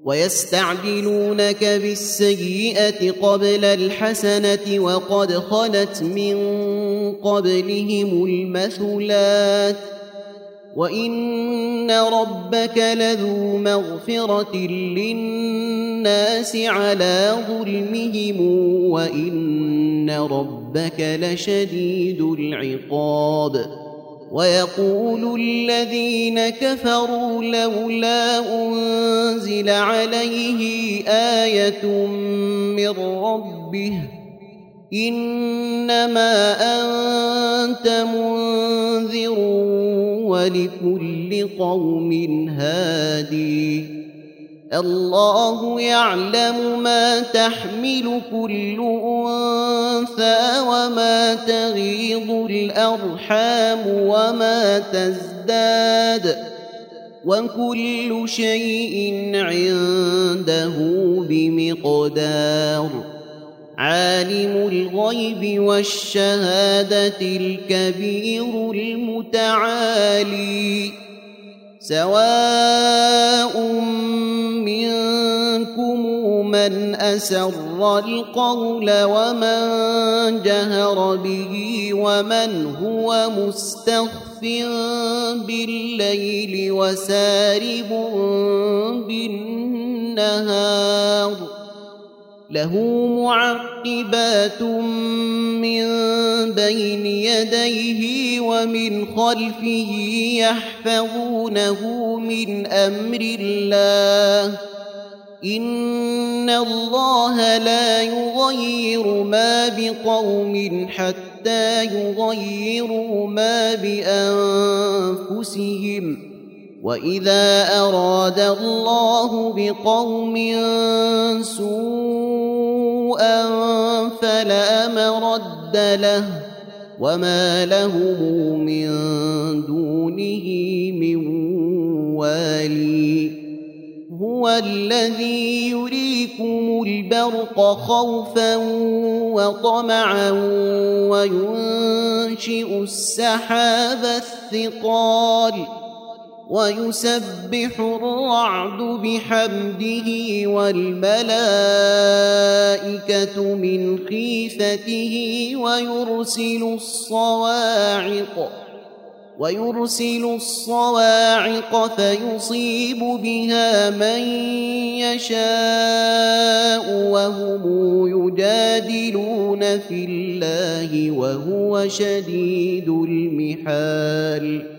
ويستعجلونك بالسيئة قبل الحسنة وقد خلت من قبلهم المثلات وإن ربك لذو مغفرة للناس على ظلمهم وإن ربك لشديد العقاب. ويقول الذين كفروا لولا أنزل عليه آية من ربه إنما أنت منذر ولكل قوم هادي. الله يعلم ما تحمل كل أنثى وما تغيض الأرحام وما تزداد وكل شيء عنده بمقدار. عالم الغيب والشهادة الكبير المتعالي. سواء منكم من أسر القول ومن جهر به ومن هو مستخف بالليل وسارب بالنهار. له معقبات من بين يديه ومن خلفه يحفظونه من أمر الله. إن الله لا يغير ما بقوم حتى يغيروا ما بأنفسهم. وإذا أراد الله بقوم سوءا فلا مرد له وما لهم من دونه من والي. هو الذي يريكم البرق خوفا وطمعا وينشئ السحاب الثقال ويسبح الرعد بحمده والملائكة من خيفته ويرسل الصواعق فيصيب بها من يشاء وهم يجادلون في الله وهو شديد المحال.